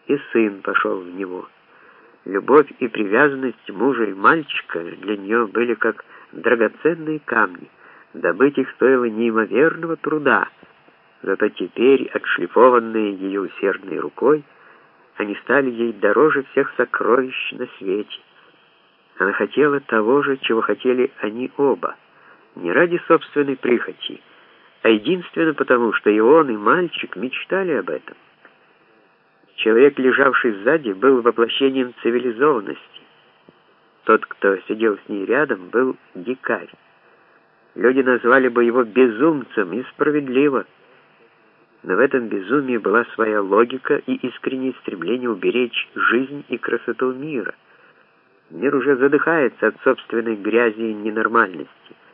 и сын пошел в него. Любовь и привязанность мужа и мальчика для нее были как драгоценные камни. Добыть их стоило неимоверного труда, зато теперь, отшлифованные ее усердной рукой, они стали ей дороже всех сокровищ на свете. Она хотела того же, чего хотели они оба, не ради собственной прихоти, а единственно потому, что и он, и мальчик мечтали об этом. Человек, лежавший сзади, был воплощением цивилизованности. Тот, кто сидел с ней рядом, был дикарь. Люди назвали бы его безумцем, и справедливо. Но в этом безумии была своя логика и искреннее стремление уберечь жизнь и красоту мира. Мир уже задыхается от собственной грязи и ненормальности.